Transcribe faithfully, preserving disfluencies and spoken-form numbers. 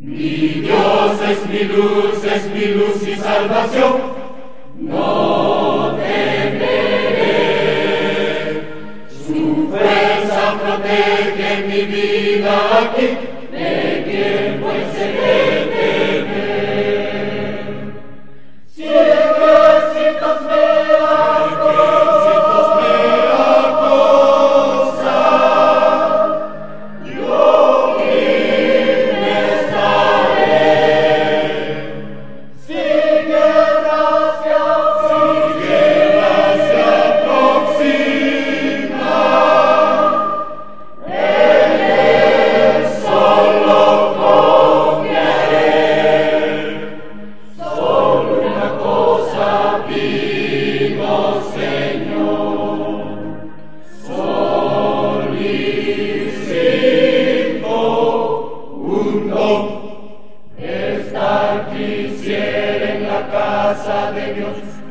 Mi Dios es mi luz, es mi luz y salvación. No temeré. Su fuerza protege mi vida aquí. ¿De quién pues seré temer? Si ejércitos me acosan, yo firme estaré. Si guerra se aproxima, en él solo confiaré. Solo una cosa pido, Señor, solicito un don. Estar quisiera en la casa de Dios